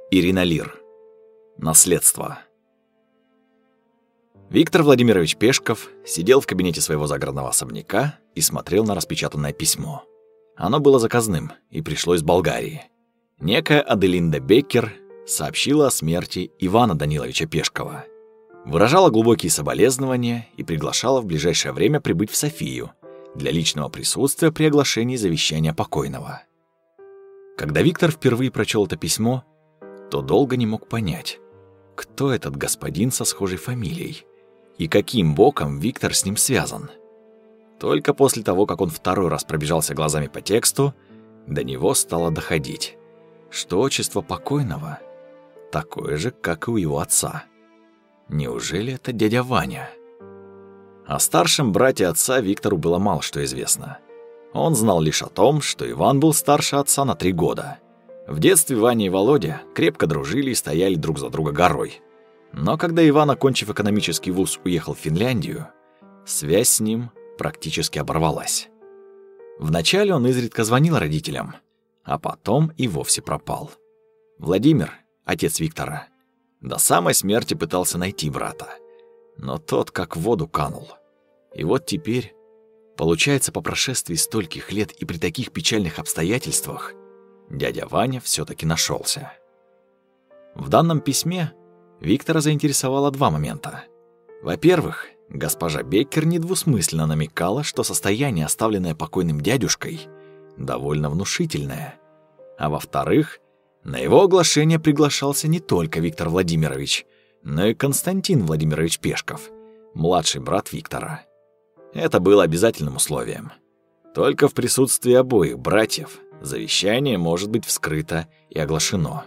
Ирина Лир. Наследство. Виктор Владимирович Пешков сидел в кабинете своего загородного особняка и смотрел на распечатанное письмо. Оно было заказным и пришло из Болгарии. Некая Аделинда Беккер сообщила о смерти Ивана Даниловича Пешкова. Выражала глубокие соболезнования и приглашала в ближайшее время прибыть в Софию для личного присутствия при оглашении завещания покойного. Когда Виктор впервые прочел это письмо, то долго не мог понять, кто этот господин со схожей фамилией и каким боком Виктор с ним связан. Только после того, как он второй раз пробежался глазами по тексту, до него стало доходить, что отчество покойного такое же, как и у его отца. Неужели это дядя Ваня? О старшем брате отца Виктору было мало что известно. Он знал лишь о том, что Иван был старше отца на 3 года. В детстве Ваня и Володя крепко дружили и стояли друг за друга горой. Но когда Иван, окончив экономический вуз, уехал в Финляндию, связь с ним практически оборвалась. Вначале он изредка звонил родителям, а потом и вовсе пропал. Владимир, отец Виктора, до самой смерти пытался найти брата, но тот как в воду канул. И вот теперь, получается, по прошествии стольких лет и при таких печальных обстоятельствах, дядя Ваня все-таки нашелся. В данном письме Виктора заинтересовало 2 момента. Во-первых, госпожа Беккер недвусмысленно намекала, что состояние, оставленное покойным дядюшкой, довольно внушительное. А во-вторых, на его оглашение приглашался не только Виктор Владимирович, но и Константин Владимирович Пешков, младший брат Виктора. Это было обязательным условием. Только в присутствии обоих братьев завещание может быть вскрыто и оглашено.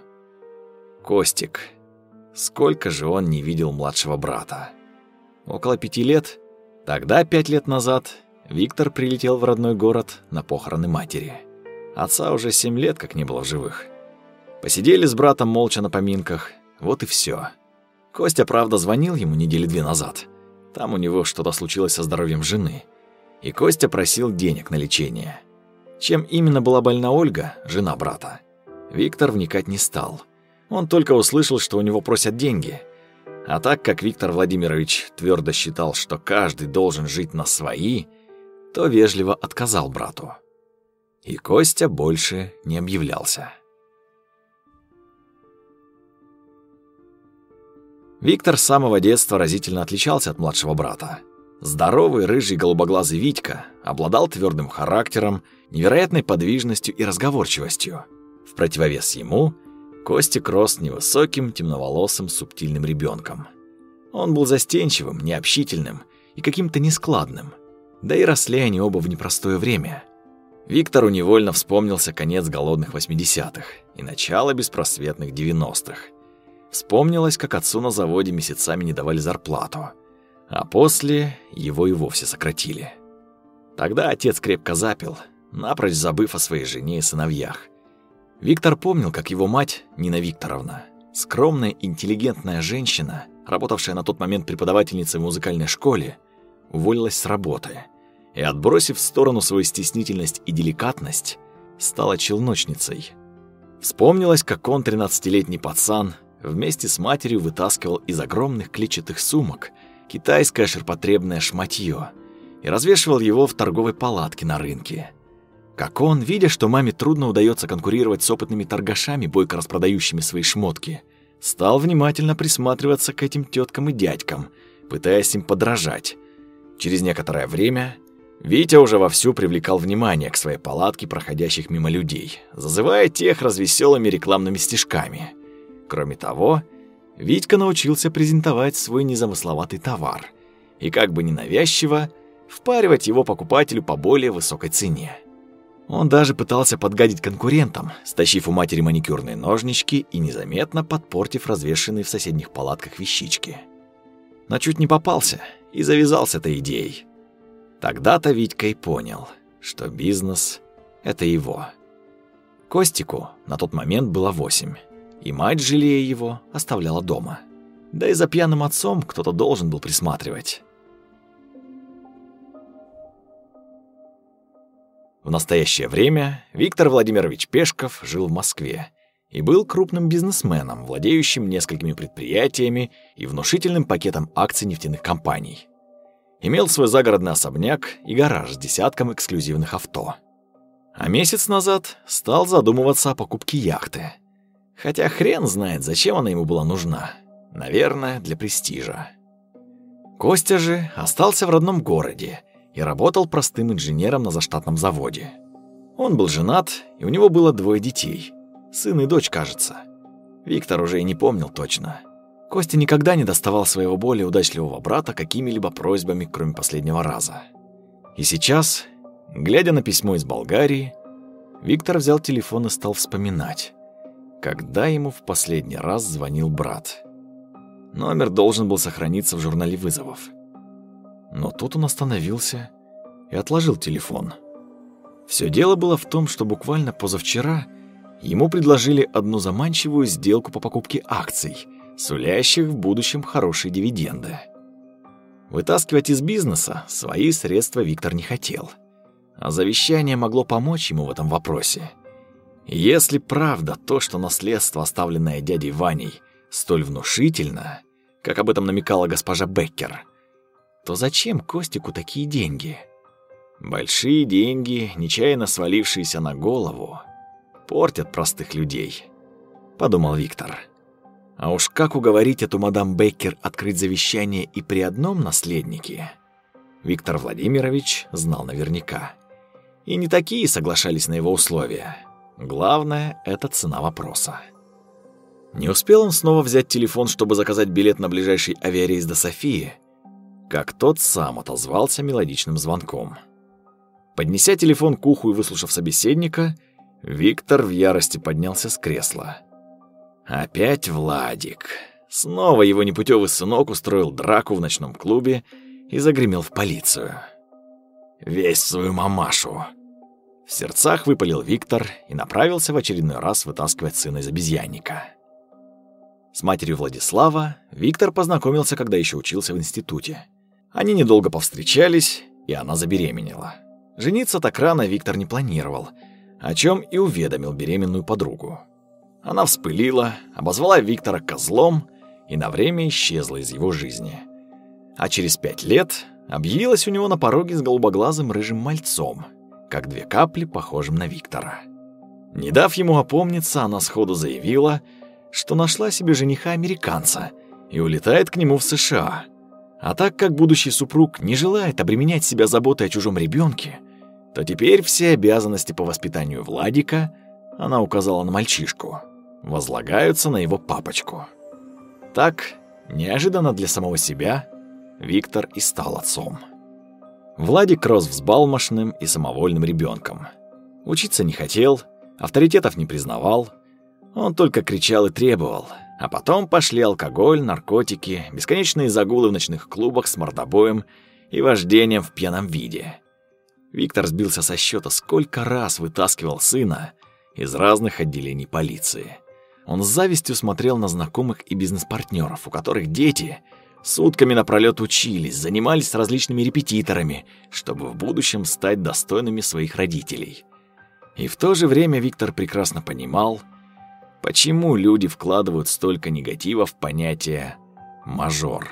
Костик. Сколько же он не видел младшего брата? Около 5 лет. Тогда, 5 лет назад, Виктор прилетел в родной город на похороны матери. Отца уже 7 лет как не было в живых. Посидели с братом молча на поминках, вот и все. Костя, правда, звонил ему 2 недели назад. Там у него что-то случилось со здоровьем жены. И Костя просил денег на лечение. Чем именно была больна Ольга, жена брата, Виктор вникать не стал. Он только услышал, что у него просят деньги. А так как Виктор Владимирович твердо считал, что каждый должен жить на свои, то вежливо отказал брату. И Костя больше не объявлялся. Виктор с самого детства разительно отличался от младшего брата. Здоровый, рыжий, голубоглазый Витька обладал твердым характером, невероятной подвижностью и разговорчивостью. В противовес ему Костик рос невысоким, темноволосым, субтильным ребенком. Он был застенчивым, необщительным и каким-то нескладным. Да и росли они оба в непростое время. Виктору невольно вспомнился конец голодных 80-х и начало беспросветных 90-х. Вспомнилось, как отцу на заводе месяцами не давали зарплату, а после его и вовсе сократили. Тогда отец крепко запил, напрочь забыв о своей жене и сыновьях. Виктор помнил, как его мать, Нина Викторовна, скромная, интеллигентная женщина, работавшая на тот момент преподавательницей в музыкальной школе, уволилась с работы и, отбросив в сторону свою стеснительность и деликатность, стала челночницей. Вспомнилось, как он, 13-летний пацан, вместе с матерью вытаскивал из огромных клетчатых сумок китайское ширпотребное шматье и развешивал его в торговой палатке на рынке. Как он, видя, что маме трудно удается конкурировать с опытными торгашами, бойко распродающими свои шмотки, стал внимательно присматриваться к этим теткам и дядькам, пытаясь им подражать. Через некоторое время Витя уже вовсю привлекал внимание к своей палатке проходящих мимо людей, зазывая тех развеселыми рекламными стишками. Кроме того, Витька научился презентовать свой незамысловатый товар и как бы ненавязчиво впаривать его покупателю по более высокой цене. Он даже пытался подгадить конкурентам, стащив у матери маникюрные ножнички и незаметно подпортив развешанные в соседних палатках вещички. Но чуть не попался и завязал с этой идеей. Тогда-то Витька и понял, что бизнес — это его. Костику на тот момент было 8, и мать, жалея его, оставляла дома. Да и за пьяным отцом кто-то должен был присматривать. В настоящее время Виктор Владимирович Пешков жил в Москве и был крупным бизнесменом, владеющим несколькими предприятиями и внушительным пакетом акций нефтяных компаний. Имел свой загородный особняк и гараж с десятком эксклюзивных авто. А месяц назад стал задумываться о покупке яхты. Хотя хрен знает, зачем она ему была нужна. Наверное, для престижа. Костя же остался в родном городе и работал простым инженером на заштатном заводе. Он был женат, и у него было 2 детей. Сын и дочь, кажется. Виктор уже и не помнил точно. Костя никогда не доставал своего более удачливого брата какими-либо просьбами, кроме последнего раза. И сейчас, глядя на письмо из Болгарии, Виктор взял телефон и стал вспоминать, когда ему в последний раз звонил брат. Номер должен был сохраниться в журнале вызовов. Но тут он остановился и отложил телефон. Все дело было в том, что буквально позавчера ему предложили одну заманчивую сделку по покупке акций, сулящих в будущем хорошие дивиденды. Вытаскивать из бизнеса свои средства Виктор не хотел, а завещание могло помочь ему в этом вопросе. И если правда то, что наследство, оставленное дядей Ваней, столь внушительно, как об этом намекала госпожа Беккер, то зачем Костику такие деньги? Большие деньги, нечаянно свалившиеся на голову, портят простых людей, подумал Виктор. А уж как уговорить эту мадам Беккер открыть завещание и при одном наследнике, Виктор Владимирович знал наверняка. И не такие соглашались на его условия. Главное — это цена вопроса. Не успел он снова взять телефон, чтобы заказать билет на ближайший авиарейс до Софии, как тот сам отозвался мелодичным звонком. Поднеся телефон к уху и выслушав собеседника, Виктор в ярости поднялся с кресла. Опять Владик. Снова его непутевый сынок устроил драку в ночном клубе и загремел в полицию. Весь в свою мамашу. В сердцах выпалил Виктор и направился в очередной раз вытаскивать сына из обезьянника. С матерью Владислава Виктор познакомился, когда еще учился в институте. Они недолго повстречались, и она забеременела. Жениться так рано Виктор не планировал, о чем и уведомил беременную подругу. Она вспылила, обозвала Виктора козлом и на время исчезла из его жизни. А через 5 лет объявилась у него на пороге с голубоглазым рыжим мальцом, как 2 капли, похожим на Виктора. Не дав ему опомниться, она сходу заявила, что нашла себе жениха-американца и улетает к нему в США. А так как будущий супруг не желает обременять себя заботой о чужом ребенке, то теперь все обязанности по воспитанию Владика, она указала на мальчишку, возлагаются на его папочку. Так, неожиданно для самого себя, Виктор и стал отцом. Владик рос взбалмошным и самовольным ребенком. Учиться не хотел, авторитетов не признавал, он только кричал и требовал, а потом пошли алкоголь, наркотики, бесконечные загулы в ночных клубах с мордобоем и вождением в пьяном виде. Виктор сбился со счета, сколько раз вытаскивал сына из разных отделений полиции. Он с завистью смотрел на знакомых и бизнес-партнеров, у которых дети сутками напролёт учились, занимались с различными репетиторами, чтобы в будущем стать достойными своих родителей. И в то же время Виктор прекрасно понимал, почему люди вкладывают столько негатива в понятие «мажор».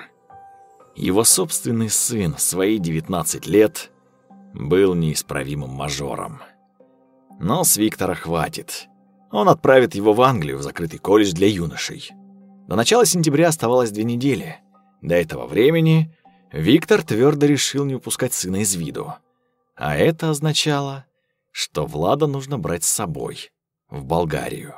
Его собственный сын в свои 19 лет был неисправимым мажором. Но с Виктора хватит. Он отправит его в Англию, в закрытый колледж для юношей. До начала сентября оставалось 2 недели. До этого времени Виктор твердо решил не упускать сына из виду. А это означало, что Влада нужно брать с собой в Болгарию.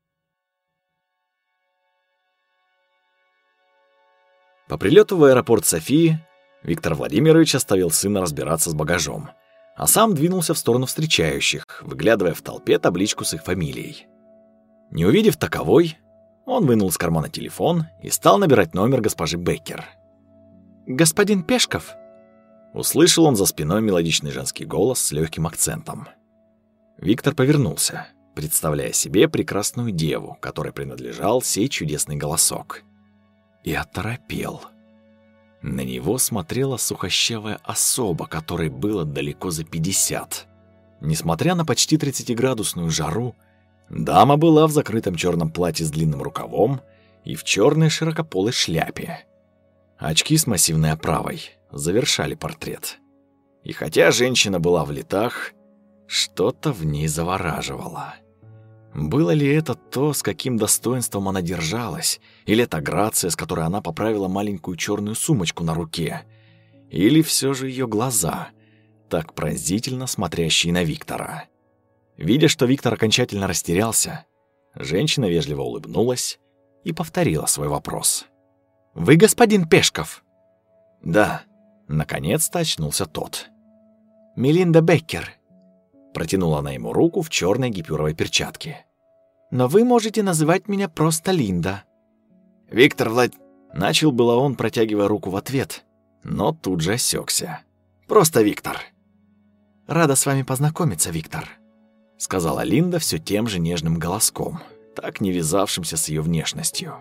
По прилету в аэропорт Софии Виктор Владимирович оставил сына разбираться с багажом, а сам двинулся в сторону встречающих, выглядывая в толпе табличку с их фамилией. Не увидев таковой, он вынул из кармана телефон и стал набирать номер госпожи Беккер. «Господин Пешков?» Услышал он за спиной мелодичный женский голос с легким акцентом. Виктор повернулся, представляя себе прекрасную деву, которой принадлежал сей чудесный голосок. И оторопел. На него смотрела сухощавая особа, которой было далеко за 50. Несмотря на почти 30-градусную жару, Дама была в закрытом черном платье с длинным рукавом и в черной широкополой шляпе. Очки с массивной оправой завершали портрет. И хотя женщина была в летах, что-то в ней завораживало. Было ли это то, с каким достоинством она держалась, или это грация, с которой она поправила маленькую черную сумочку на руке, или все же ее глаза, так пронзительно смотрящие на Виктора. Видя, что Виктор окончательно растерялся, женщина вежливо улыбнулась и повторила свой вопрос. «Вы господин Пешков?» «Да», — наконец-то очнулся тот. «Мелинда Беккер», — протянула она ему руку в черной гипюровой перчатке. «Но вы можете называть меня просто Линда». «Виктор Влад...» — начал было он, протягивая руку в ответ, но тут же осекся. «Просто Виктор». «Рада с вами познакомиться, Виктор», — сказала Линда все тем же нежным голоском, так не вязавшимся с ее внешностью.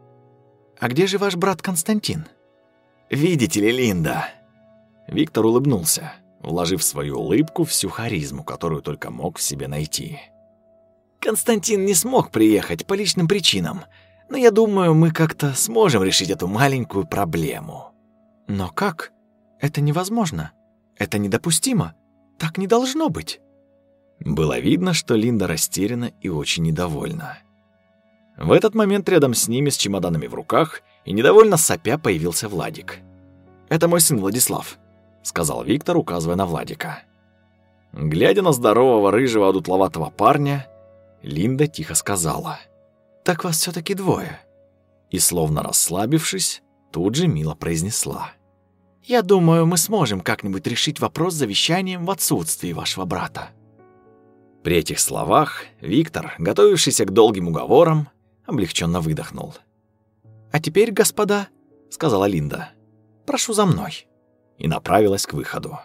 «А где же ваш брат Константин?» «Видите ли, Линда...» Виктор улыбнулся, вложив в свою улыбку всю харизму, которую только мог в себе найти. «Константин не смог приехать по личным причинам, но я думаю, мы как-то сможем решить эту маленькую проблему». «Но как? Это невозможно. Это недопустимо. Так не должно быть». Было видно, что Линда растеряна и очень недовольна. В этот момент рядом с ними с чемоданами в руках и недовольно сопя появился Владик. «Это мой сын Владислав», — сказал Виктор, указывая на Владика. Глядя на здорового, рыжего, одутловатого парня, Линда тихо сказала: «Так вас все-таки двое». И, словно расслабившись, тут же мило произнесла: «Я думаю, мы сможем как-нибудь решить вопрос с завещанием в отсутствии вашего брата». При этих словах Виктор, готовившийся к долгим уговорам, облегченно выдохнул. «А теперь, господа, — сказала Линда, — прошу за мной», и направилась к выходу.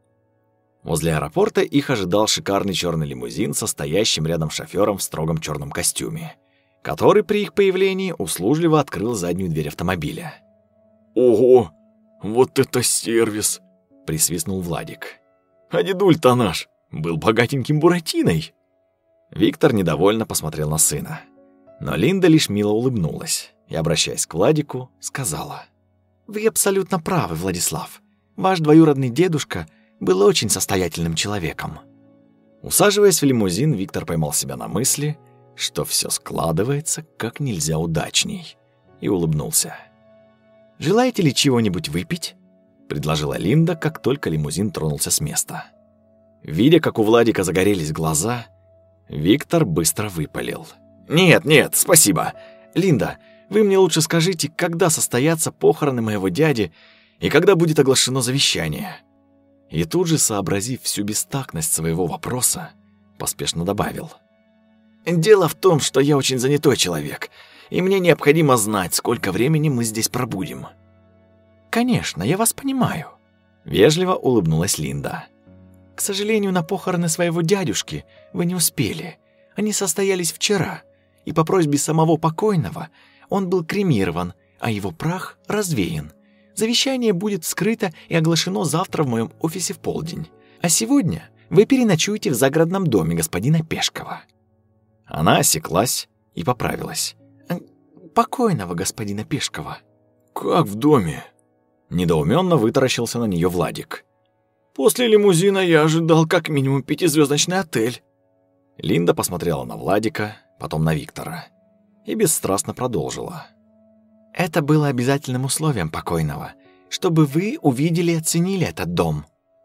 Возле аэропорта их ожидал шикарный черный лимузин со стоящим рядом шофёром в строгом черном костюме, который при их появлении услужливо открыл заднюю дверь автомобиля. «Ого, вот это сервис!» — присвистнул Владик. «А дедуль-то наш был богатеньким буратиной!» Виктор недовольно посмотрел на сына, но Линда лишь мило улыбнулась и, обращаясь к Владику, сказала: «Вы абсолютно правы, Владислав. Ваш двоюродный дедушка был очень состоятельным человеком». Усаживаясь в лимузин, Виктор поймал себя на мысли, что все складывается как нельзя удачней, и улыбнулся. «Желаете ли чего-нибудь выпить?» — предложила Линда, как только лимузин тронулся с места. Видя, как у Владика загорелись глаза, Виктор быстро выпалил: «Нет, нет, спасибо. Линда, вы мне лучше скажите, когда состоятся похороны моего дяди и когда будет оглашено завещание». И тут же, сообразив всю бестактность своего вопроса, поспешно добавил: «Дело в том, что я очень занятой человек, и мне необходимо знать, сколько времени мы здесь пробудем». «Конечно, я вас понимаю», — вежливо улыбнулась Линда. «К сожалению, на похороны своего дядюшки вы не успели. Они состоялись вчера, и по просьбе самого покойного он был кремирован, а его прах развеян. Завещание будет вскрыто и оглашено завтра в моем офисе в полдень. А сегодня вы переночуете в загородном доме господина Пешкова». Она осеклась и поправилась: «Покойного господина Пешкова». «Как в доме?» Недоуменно вытаращился на нее Владик. «После лимузина я ожидал как минимум 5-звездочный отель». Линда посмотрела на Владика, потом на Виктора и бесстрастно продолжила: «Это было обязательным условием покойного, чтобы вы увидели и оценили этот дом».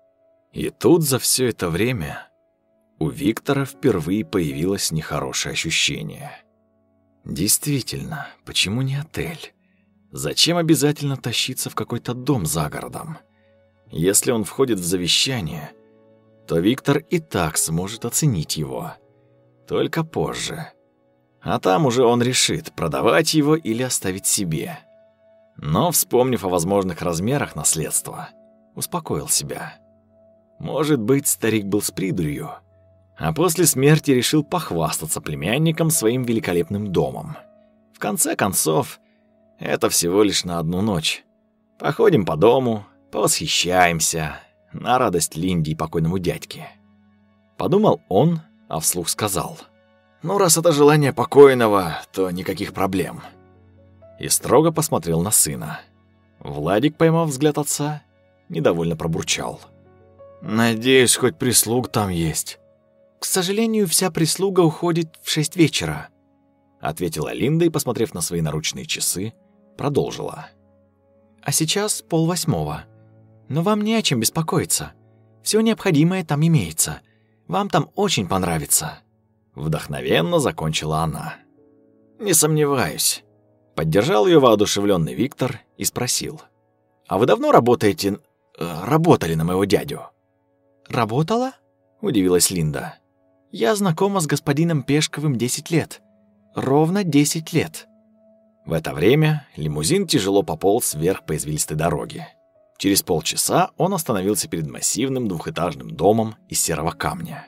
И тут за все это время у Виктора впервые появилось нехорошее ощущение. Действительно, почему не отель? Зачем обязательно тащиться в какой-то дом за городом? Если он входит в завещание, то Виктор и так сможет оценить его. Только позже. А там уже он решит, продавать его или оставить себе. Но, вспомнив о возможных размерах наследства, успокоил себя. Может быть, старик был с придурью, а после смерти решил похвастаться племянником своим великолепным домом. В конце концов, это всего лишь на одну ночь. Походим по дому, повосхищаемся, на радость Линде и покойному дядьке. Подумал он, а вслух сказал: Ну, раз это желание покойного, то никаких проблем». И строго посмотрел на сына. Владик, поймав взгляд отца, недовольно пробурчал: «Надеюсь, хоть прислуг там есть». «К сожалению, вся прислуга уходит в 6 вечера», — ответила Линда и, посмотрев на свои наручные часы, продолжила: «А сейчас 7:30. Но вам не о чем беспокоиться. Все необходимое там имеется. Вам там очень понравится». Вдохновенно закончила она. «Не сомневаюсь», — поддержал ее воодушевленный Виктор и спросил: «А вы давно работали на моего дядю?» «Работала?» — удивилась Линда. «Я знакома с господином Пешковым 10 лет. Ровно 10 лет». В это время лимузин тяжело пополз вверх по извилистой дороге. Через полчаса он остановился перед массивным двухэтажным домом из серого камня.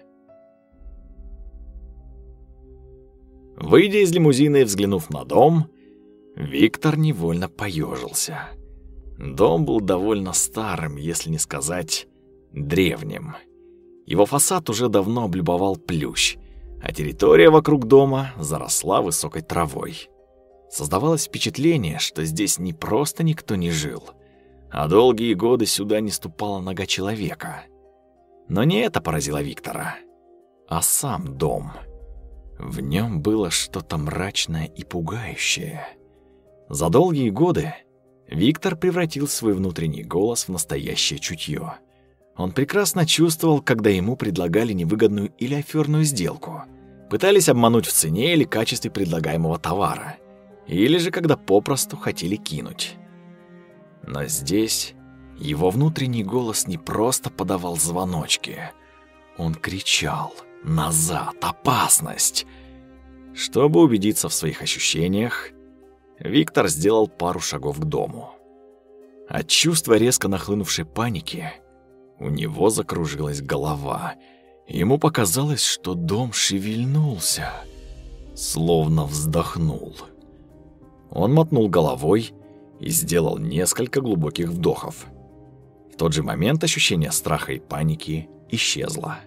Выйдя из лимузина и взглянув на дом, Виктор невольно поежился. Дом был довольно старым, если не сказать древним. Его фасад уже давно облюбовал плющ, а территория вокруг дома заросла высокой травой. Создавалось впечатление, что здесь не просто никто не жил, а долгие годы сюда не ступала нога человека. Но не это поразило Виктора, а сам дом. В нем было что-то мрачное и пугающее. За долгие годы Виктор превратил свой внутренний голос в настоящее чутье. Он прекрасно чувствовал, когда ему предлагали невыгодную или аферную сделку, пытались обмануть в цене или качестве предлагаемого товара, или же когда попросту хотели кинуть. Но здесь его внутренний голос не просто подавал звоночки, он кричал: «Назад! Опасность!» Чтобы убедиться в своих ощущениях, Виктор сделал пару шагов к дому. От чувства резко нахлынувшей паники у него закружилась голова. Ему показалось, что дом шевельнулся, словно вздохнул. Он мотнул головой и сделал несколько глубоких вдохов. В тот же момент ощущение страха и паники исчезло.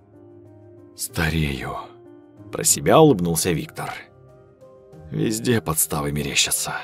«Старею», — про себя улыбнулся Виктор. «Везде подставы мерещатся».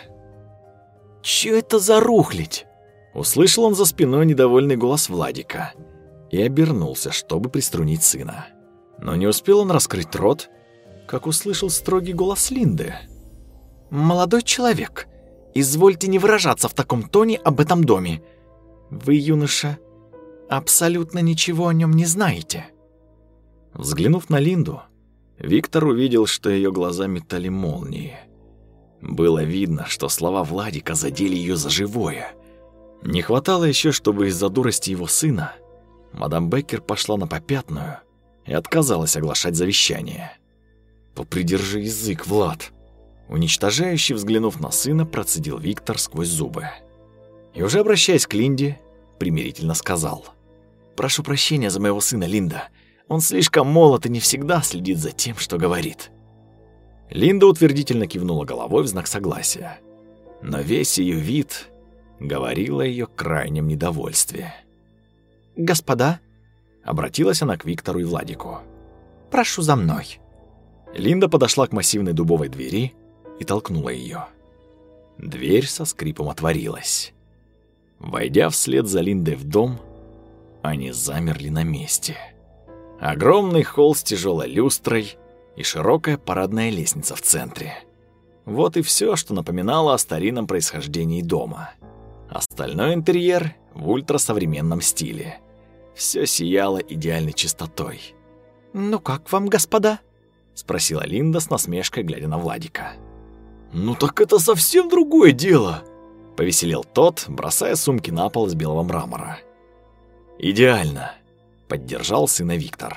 «Чё это за рухлядь?» Услышал он за спиной недовольный голос Владика и обернулся, чтобы приструнить сына. Но не успел он раскрыть рот, как услышал строгий голос Линды. «Молодой человек, извольте не выражаться в таком тоне об этом доме. Вы, юноша, абсолютно ничего о нем не знаете». Взглянув на Линду, Виктор увидел, что ее глаза метали молнии. Было видно, что слова Владика задели ее за живое. Не хватало еще, чтобы из-за дурости его сына мадам Беккер пошла на попятную и отказалась оглашать завещание. «Попридержи язык, Влад!» Уничтожающе взглянув на сына, процедил Виктор сквозь зубы. И уже обращаясь к Линде, примирительно сказал: «Прошу прощения за моего сына, Линда. Он слишком молод и не всегда следит за тем, что говорит». Линда утвердительно кивнула головой в знак согласия. Но весь ее вид говорил о ее крайнем недовольстве. «Господа», — обратилась она к Виктору и Владику, — «прошу за мной». Линда подошла к массивной дубовой двери и толкнула ее. Дверь со скрипом отворилась. Войдя вслед за Линдой в дом, они замерли на месте. Огромный холл с тяжелой люстрой и широкая парадная лестница в центре. Вот и все, что напоминало о старинном происхождении дома. Остальной интерьер в ультрасовременном стиле. Все сияло идеальной чистотой. «Ну как вам, господа?» — спросила Линда с насмешкой, глядя на Владика. «Ну так это совсем другое дело!» — повеселел тот, бросая сумки на пол из белого мрамора. «Идеально!» — поддержал сына Виктор.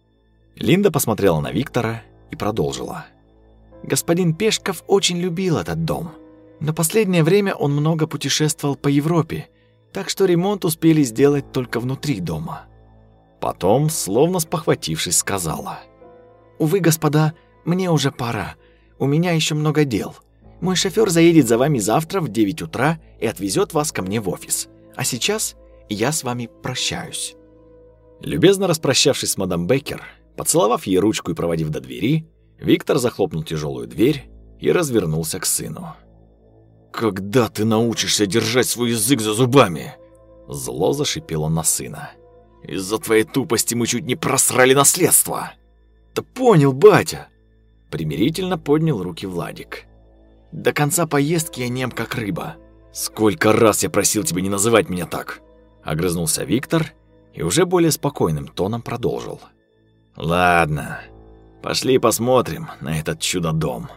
Линда посмотрела на Виктора и продолжила. «Господин Пешков очень любил этот дом, но последнее время он много путешествовал по Европе, так что ремонт успели сделать только внутри дома». Потом, словно спохватившись, сказала: «Увы, господа, мне уже пора. У меня еще много дел. Мой шофер заедет за вами завтра в 9 утра и отвезет вас ко мне в офис. А сейчас я с вами прощаюсь». Любезно распрощавшись с мадам Беккер, поцеловав ей ручку и проводив до двери, Виктор захлопнул тяжелую дверь и развернулся к сыну. «Когда ты научишься держать свой язык за зубами?» Зло зашипел он на сына. «Из-за твоей тупости мы чуть не просрали наследство!» «Да понял, батя!» Примирительно поднял руки Владик. «До конца поездки я нем как рыба». «Сколько раз я просил тебя не называть меня так!» Огрызнулся Виктор и уже более спокойным тоном продолжил. «Ладно, пошли посмотрим на этот чудо-дом».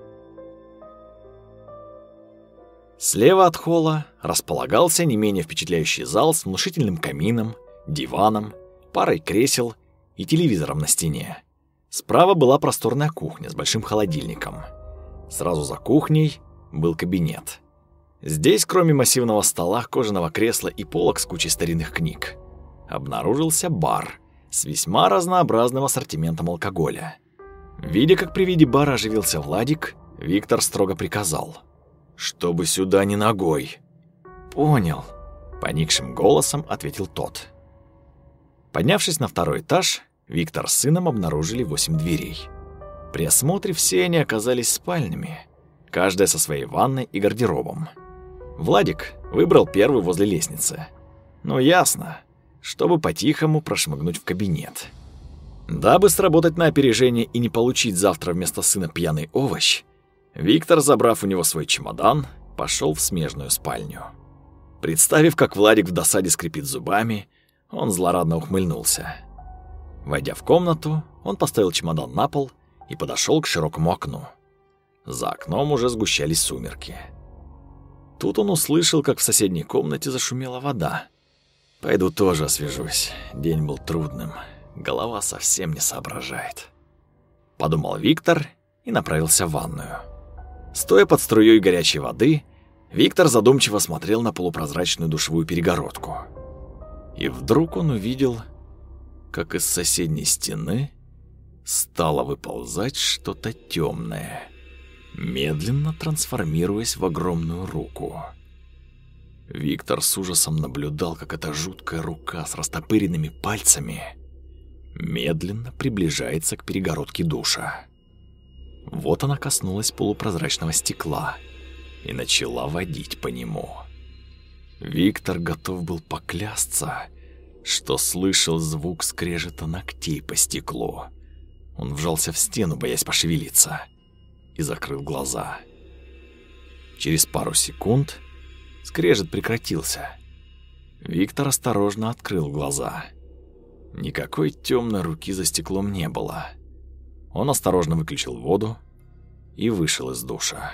Слева от холла располагался не менее впечатляющий зал с внушительным камином, диваном, парой кресел и телевизором на стене. Справа была просторная кухня с большим холодильником. Сразу за кухней был кабинет. Здесь, кроме массивного стола, кожаного кресла и полок с кучей старинных книг, обнаружился бар с весьма разнообразным ассортиментом алкоголя. Видя, как при виде бара оживился Владик, Виктор строго приказал: «Чтобы сюда не ногой». «Понял», — поникшим голосом ответил тот. Поднявшись на второй этаж, Виктор с сыном обнаружили 8 дверей. При осмотре все они оказались спальнями, каждая со своей ванной и гардеробом. Владик выбрал первый возле лестницы. Ну ясно, чтобы по-тихому прошмыгнуть в кабинет. Дабы сработать на опережение и не получить завтра вместо сына пьяный овощ, Виктор, забрав у него свой чемодан, пошел в смежную спальню. Представив, как Владик в досаде скрипит зубами, он злорадно ухмыльнулся. Войдя в комнату, он поставил чемодан на пол и подошел к широкому окну. За окном уже сгущались сумерки. Тут он услышал, как в соседней комнате зашумела вода. «Пойду тоже освежусь. День был трудным. Голова совсем не соображает», — подумал Виктор и направился в ванную. Стоя под струей горячей воды, Виктор задумчиво смотрел на полупрозрачную душевую перегородку. И вдруг он увидел, как из соседней стены стало выползать что-то темное, медленно трансформируясь в огромную руку. Виктор с ужасом наблюдал, как эта жуткая рука с растопыренными пальцами медленно приближается к перегородке душа. Вот она коснулась полупрозрачного стекла и начала водить по нему. Виктор готов был поклясться, что слышал звук скрежета ногтей по стеклу. Он вжался в стену, боясь пошевелиться, и закрыл глаза. Через пару секунд скрежет прекратился. Виктор осторожно открыл глаза. Никакой темной руки за стеклом не было. Он осторожно выключил воду и вышел из душа.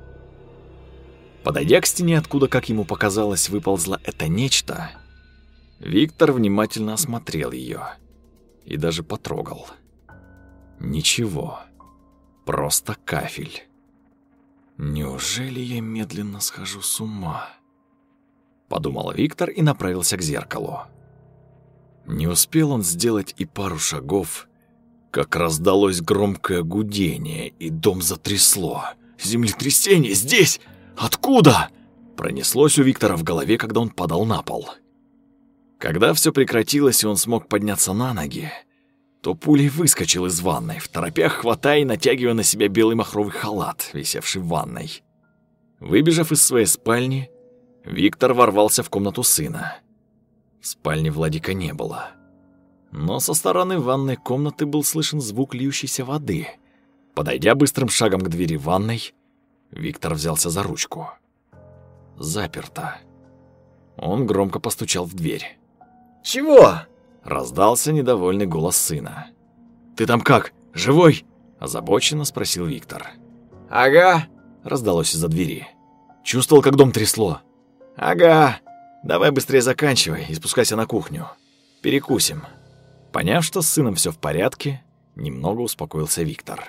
Подойдя к стене, откуда, как ему показалось, выползло это нечто, Виктор внимательно осмотрел ее и даже потрогал. Ничего, просто кафель. «Неужели я медленно схожу с ума?» — подумал Виктор и направился к зеркалу. Не успел он сделать и пару шагов, как раздалось громкое гудение, и дом затрясло. «Землетрясение здесь! Откуда?» Пронеслось у Виктора в голове, когда он падал на пол. Когда все прекратилось и он смог подняться на ноги, то пулей выскочил из ванной, второпях хватая и натягивая на себя белый махровый халат, висевший в ванной. Выбежав из своей спальни, Виктор ворвался в комнату сына. В спальне Владика не было. Но со стороны ванной комнаты был слышен звук льющейся воды. Подойдя быстрым шагом к двери ванной, Виктор взялся за ручку. Заперто. Он громко постучал в дверь. «Чего?» — раздался недовольный голос сына. «Ты там как, живой?» — озабоченно спросил Виктор. «Ага», — раздалось из-за двери. «Чувствовал, как дом трясло?» «Ага. Давай быстрее заканчивай и спускайся на кухню. Перекусим». Поняв, что с сыном все в порядке, немного успокоился Виктор.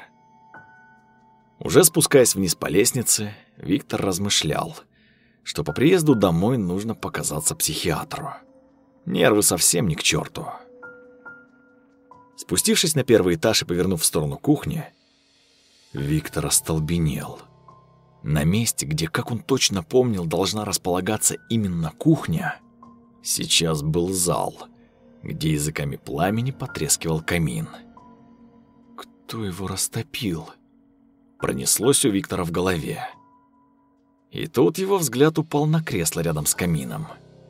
Уже спускаясь вниз по лестнице, Виктор размышлял, что по приезду домой нужно показаться психиатру. Нервы совсем ни к черту. Спустившись на первый этаж и повернув в сторону кухни, Виктор остолбенел. На месте, где, как он точно помнил, должна располагаться именно кухня, сейчас был зал, где языками пламени потрескивал камин. кто его растопил? Пронеслось у Виктора в голове. И тут его взгляд упал на кресло рядом с камином.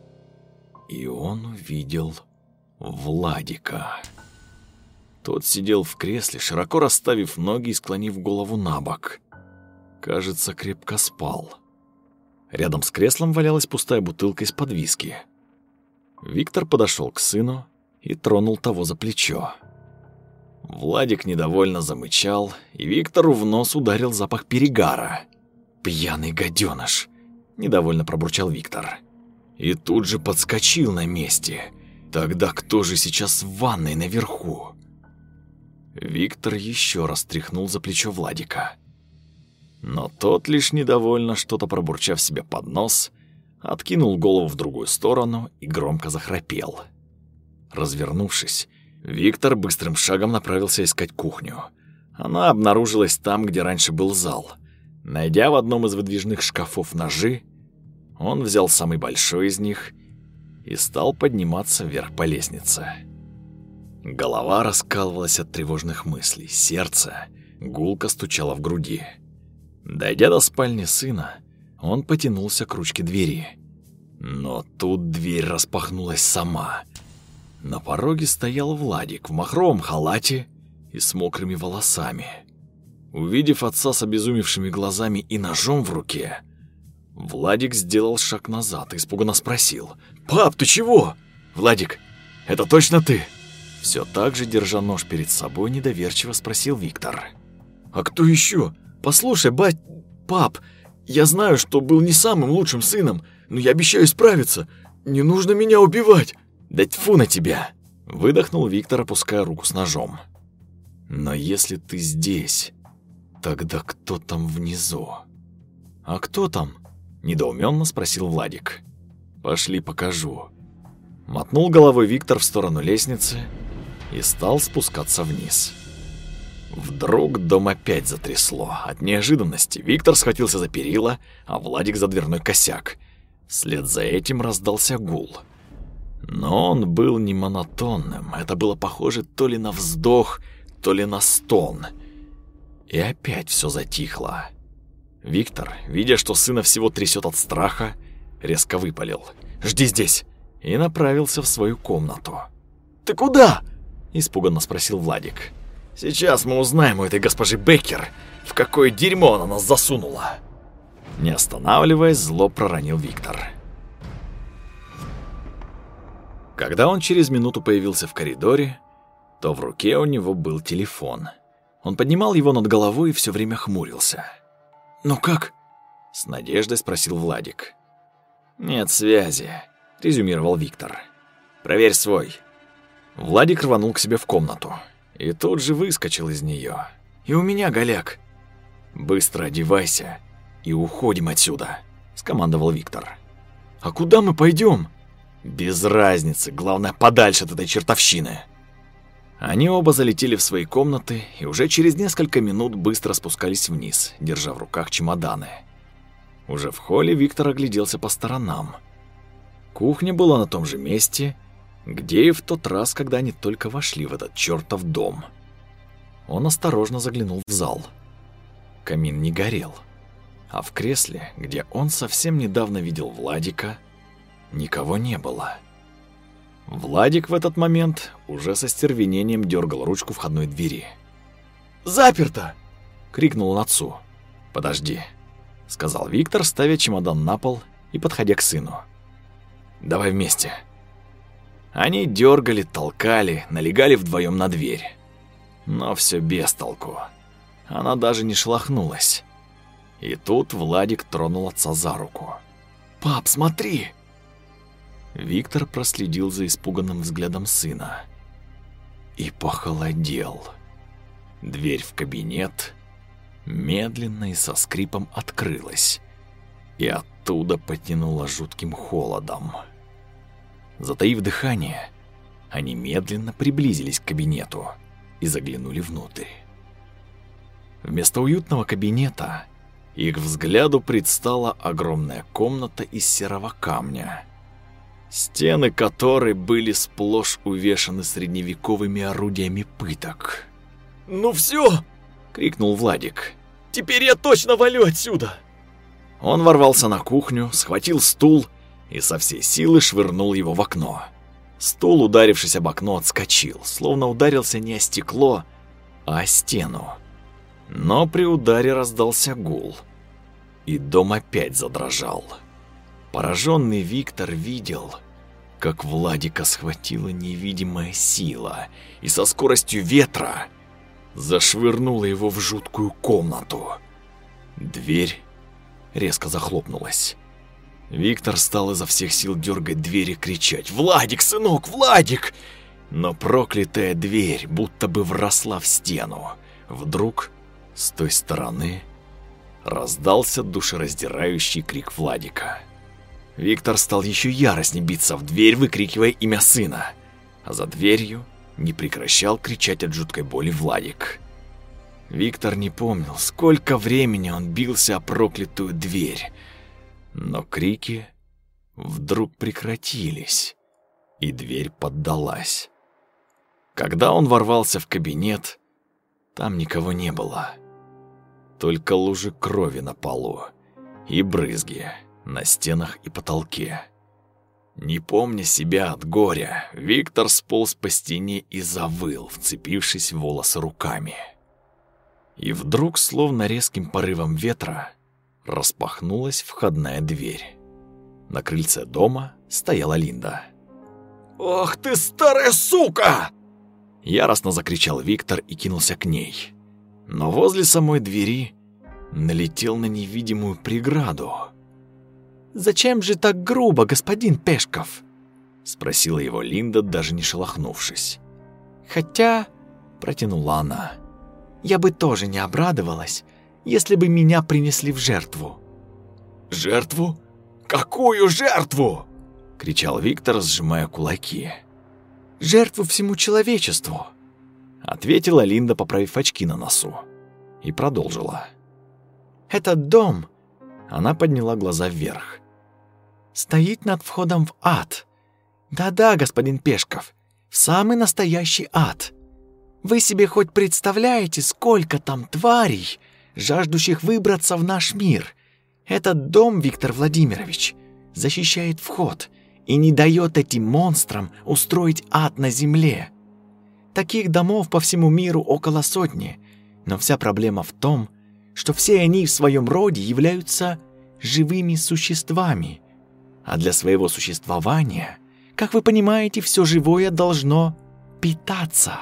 И он увидел Владика. Тот сидел в кресле, широко расставив ноги и склонив голову набок. Кажется, крепко спал. Рядом с креслом валялась пустая бутылка из-под виски. Виктор подошел к сыну и тронул того за плечо. Владик недовольно замычал, и Виктору в нос ударил запах перегара. «Пьяный гаденыш!» – недовольно пробурчал Виктор. И тут же подскочил на месте. «Тогда кто же сейчас в ванной наверху?» Виктор еще раз тряхнул за плечо Владика. Но тот, лишь недовольно что-то пробурчав себе под нос, откинул голову в другую сторону и громко захрапел. Развернувшись, Виктор быстрым шагом направился искать кухню. Она обнаружилась там, где раньше был зал. Найдя в одном из выдвижных шкафов ножи, он взял самый большой из них и стал подниматься вверх по лестнице. Голова раскалывалась от тревожных мыслей, сердце гулко стучало в груди. Дойдя до спальни сына, он потянулся к ручке двери. Но тут дверь распахнулась сама. На пороге стоял Владик в махровом халате и с мокрыми волосами. Увидев отца с обезумевшими глазами и ножом в руке, Владик сделал шаг назад и испуганно спросил: «Пап, ты чего?» «Владик, это точно ты?» Все так же, держа нож перед собой, недоверчиво спросил Виктор. «А кто еще? Послушай, пап, я знаю, что был не самым лучшим сыном, но я обещаю исправиться. Не нужно меня убивать!» «Да тьфу на тебя!» – выдохнул Виктор, опуская руку с ножом. «Но если ты здесь, тогда кто там внизу?» «А кто там?» – недоуменно спросил Владик. «Пошли покажу». Мотнул головой Виктор в сторону лестницы и стал спускаться вниз. Вдруг дом опять затрясло. От неожиданности Виктор схватился за перила, а Владик за дверной косяк. Вслед за этим раздался гул. Но он был не монотонным. Это было похоже то ли на вздох, то ли на стон. И опять все затихло. Виктор, видя, что сына всего трясет от страха, резко выпалил: «Жди здесь!» и направился в свою комнату. «Ты куда?» – испуганно спросил Владик. «Сейчас мы узнаем у этой госпожи Беккер, в какое дерьмо она нас засунула!» Не останавливаясь, зло проронил Виктор. Когда он через минуту появился в коридоре, то в руке у него был телефон. Он поднимал его над головой и все время хмурился. «Ну как?» – с надеждой спросил Владик. «Нет связи», – резюмировал Виктор. «Проверь свой». Владик рванул к себе в комнату и тут же выскочил из нее. «И у меня голяк». «Быстро одевайся и уходим отсюда», – скомандовал Виктор. «А куда мы пойдем?» «Без разницы, главное, подальше от этой чертовщины». Они оба залетели в свои комнаты и уже через несколько минут быстро спускались вниз, держа в руках чемоданы. Уже в холле Виктор огляделся по сторонам. Кухня была на том же месте, где и в тот раз, когда они только вошли в этот чертов дом. Он осторожно заглянул в зал. Камин не горел, а в кресле, где он совсем недавно видел Владика, никого не было. Владик в этот момент уже со стервенением дергал ручку входной двери. «Заперто!» — крикнул он отцу. «Подожди», — сказал Виктор, ставя чемодан на пол и подходя к сыну. «Давай вместе». Они дергали, толкали, налегали вдвоем на дверь. Но все без толку. Она даже не шелохнулась. И тут Владик тронул отца за руку. «Пап, смотри!» Виктор проследил за испуганным взглядом сына и похолодел. Дверь в кабинет медленно и со скрипом открылась, и оттуда потянуло жутким холодом. Затаив дыхание, они медленно приблизились к кабинету и заглянули внутрь. Вместо уютного кабинета их взгляду предстала огромная комната из серого камня, стены которой были сплошь увешаны средневековыми орудиями пыток. Ну все!» — крикнул Владик. «Теперь я точно валю отсюда!» Он ворвался на кухню, схватил стул и со всей силы швырнул его в окно. Стул, ударившись об окно, отскочил, словно ударился не о стекло, а о стену. Но при ударе раздался гул, и дом опять задрожал. Пораженный Виктор видел, как Владика схватила невидимая сила и со скоростью ветра зашвырнула его в жуткую комнату. Дверь резко захлопнулась. Виктор стал изо всех сил дергать дверь и кричать: «Владик, сынок, Владик!» Но проклятая дверь будто бы вросла в стену. Вдруг с той стороны раздался душераздирающий крик Владика. Виктор стал еще яростнее биться в дверь, выкрикивая имя сына, а за дверью не прекращал кричать от жуткой боли Владик. Виктор не помнил, сколько времени он бился о проклятую дверь, но крики вдруг прекратились, и дверь поддалась. Когда он ворвался в кабинет, там никого не было, только лужи крови на полу и брызги на стенах и потолке. Не помня себя от горя, Виктор сполз по стене и завыл, вцепившись в волосы руками. И вдруг, словно резким порывом ветра, распахнулась входная дверь. На крыльце дома стояла Линда. «Ох ты, старая сука!» Яростно закричал Виктор и кинулся к ней. Но возле самой двери налетел на невидимую преграду. «Зачем же так грубо, господин Пешков?» — спросила его Линда, даже не шелохнувшись. «Хотя...» — протянула она. «Я бы тоже не обрадовалась, если бы меня принесли в жертву». «Жертву? Какую жертву?» — кричал Виктор, сжимая кулаки. «Жертву всему человечеству», — ответила Линда, поправив очки на носу, и продолжила. «Этот дом...» — она подняла глаза вверх. «Стоит над входом в ад. Да-да, господин Пешков, в самый настоящий ад. Вы себе хоть представляете, сколько там тварей, жаждущих выбраться в наш мир? Этот дом, Виктор Владимирович, защищает вход и не дает этим монстрам устроить ад на земле. Таких домов по всему миру около сотни, но вся проблема в том, что все они в своем роде являются живыми существами, а для своего существования, как вы понимаете, все живое должно питаться.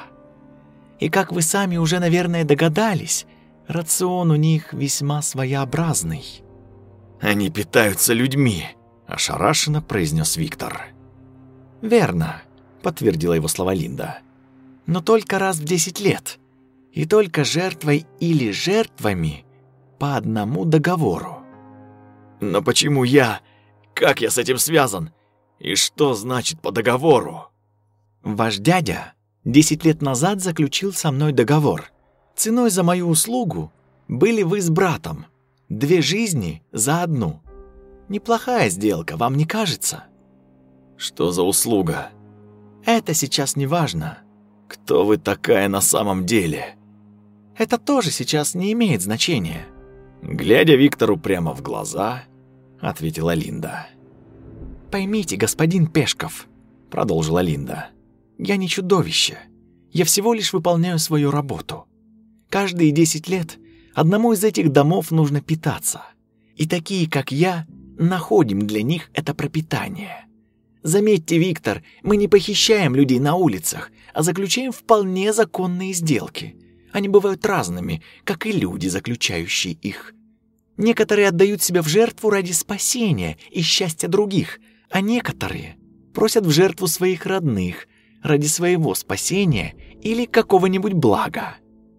И как вы сами уже, наверное, догадались, рацион у них весьма своеобразный». «Они питаются людьми», — ошарашенно произнес Виктор. «Верно», — подтвердила его слова Линда. «Но только раз в 10 лет. И только жертвой или жертвами по одному договору». «Но почему я? Как я с этим связан? И что значит по договору?» «Ваш дядя 10 лет назад заключил со мной договор. Ценой за мою услугу были вы с братом. 2 жизни за одну. Неплохая сделка, вам не кажется?» «Что за услуга?» «Это сейчас не важно». «Кто вы такая на самом деле?» «Это тоже сейчас не имеет значения». Глядя Виктору прямо в глаза, ответила Линда. «Поймите, господин Пешков», — продолжила Линда, — «я не чудовище. Я всего лишь выполняю свою работу. Каждые 10 лет одному из этих домов нужно питаться. И такие, как я, находим для них это пропитание. Заметьте, Виктор, мы не похищаем людей на улицах, а заключаем вполне законные сделки. Они бывают разными, как и люди, заключающие их. Некоторые отдают себя в жертву ради спасения и счастья других, а некоторые просят в жертву своих родных ради своего спасения или какого-нибудь блага.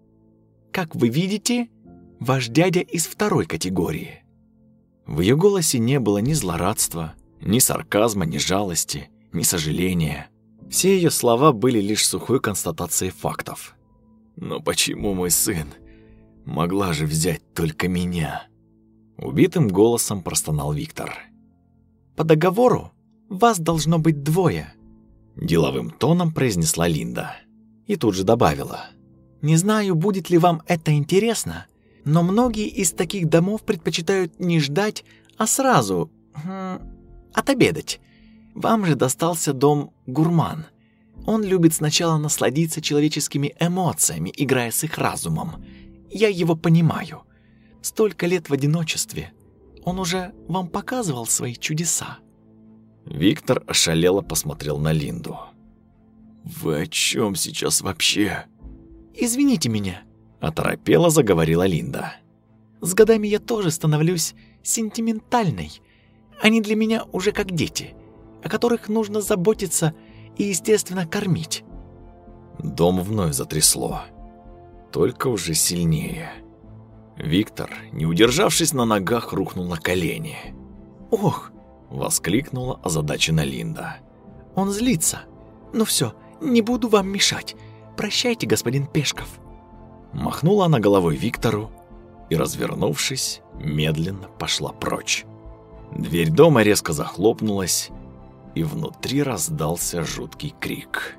Как вы видите, ваш дядя из второй категории». В ее голосе не было ни злорадства, ни сарказма, ни жалости, ни сожаления. Все ее слова были лишь сухой констатацией фактов. «Но почему мой сын? Могла же взять только меня?» Убитым голосом простонал Виктор. «По договору вас должно быть 2. Деловым тоном произнесла Линда. И тут же добавила. Не знаю, будет ли вам это интересно, но многие из таких домов предпочитают не ждать, а сразу отобедать. Вам же достался дом «Гурман». Он любит сначала насладиться человеческими эмоциями, играя с их разумом. Я его понимаю. Столько лет в одиночестве. Он уже вам показывал свои чудеса. Виктор ошалело посмотрел на Линду. «Вы о чем сейчас вообще?» «Извините меня», — оторопела заговорила Линда. «С годами я тоже становлюсь сентиментальной. Они для меня уже как дети, о которых нужно заботиться и, естественно, кормить». Дом вновь затрясло, только уже сильнее. Виктор, не удержавшись на ногах, рухнул на колени. «Ох!» — воскликнула озадаченная Линда. «Он злится. Ну все, не буду вам мешать. Прощайте, господин Пешков». Махнула она головой Виктору и, развернувшись, медленно пошла прочь. Дверь дома резко захлопнулась, и внутри раздался жуткий крик.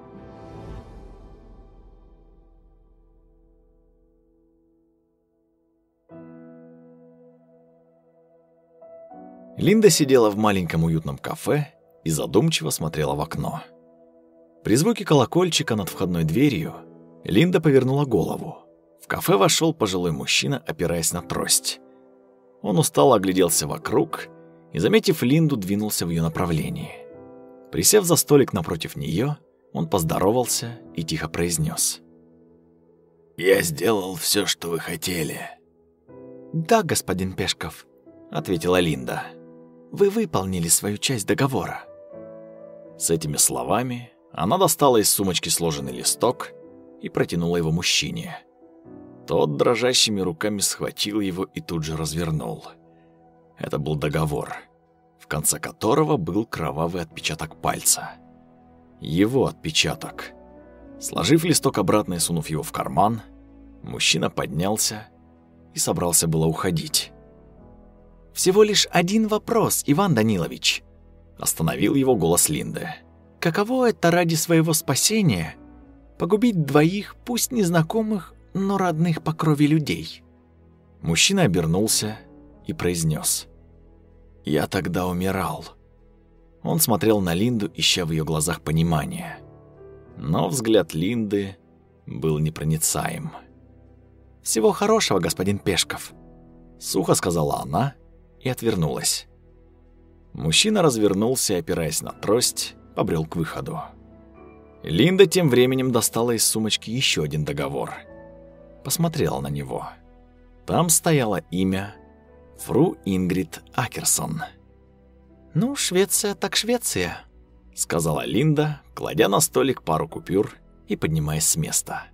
Линда сидела в маленьком уютном кафе и задумчиво смотрела в окно. При звуке колокольчика над входной дверью Линда повернула голову. В кафе вошел пожилой мужчина, опираясь на трость. Он устало огляделся вокруг и, заметив Линду, двинулся в ее направлении. Присев за столик напротив нее, он поздоровался и тихо произнес: «Я сделал все, что вы хотели». «Да, господин Пешков», — ответила Линда. «Вы выполнили свою часть договора». С этими словами она достала из сумочки сложенный листок и протянула его мужчине. Тот дрожащими руками схватил его и тут же развернул. Это был договор, в конце которого был кровавый отпечаток пальца. Его отпечаток. Сложив листок обратно и сунув его в карман, мужчина поднялся и собрался было уходить. «Всего лишь один вопрос, Иван Данилович», — остановил его голос Линды. «Каково это ради своего спасения погубить двоих, пусть незнакомых, но родных по крови людей?» Мужчина обернулся и произнес: «Я тогда умирал». Он смотрел на Линду, ища в ее глазах понимания. Но взгляд Линды был непроницаем. «Всего хорошего, господин Пешков», — сухо сказала она и отвернулась. Мужчина развернулся и, опираясь на трость, побрел к выходу. Линда тем временем достала из сумочки еще один договор. Посмотрела на него. Там стояло имя Фру Ингрид Акерсон. «Ну, Швеция так Швеция», — сказала Линда, кладя на столик пару купюр и поднимаясь с места.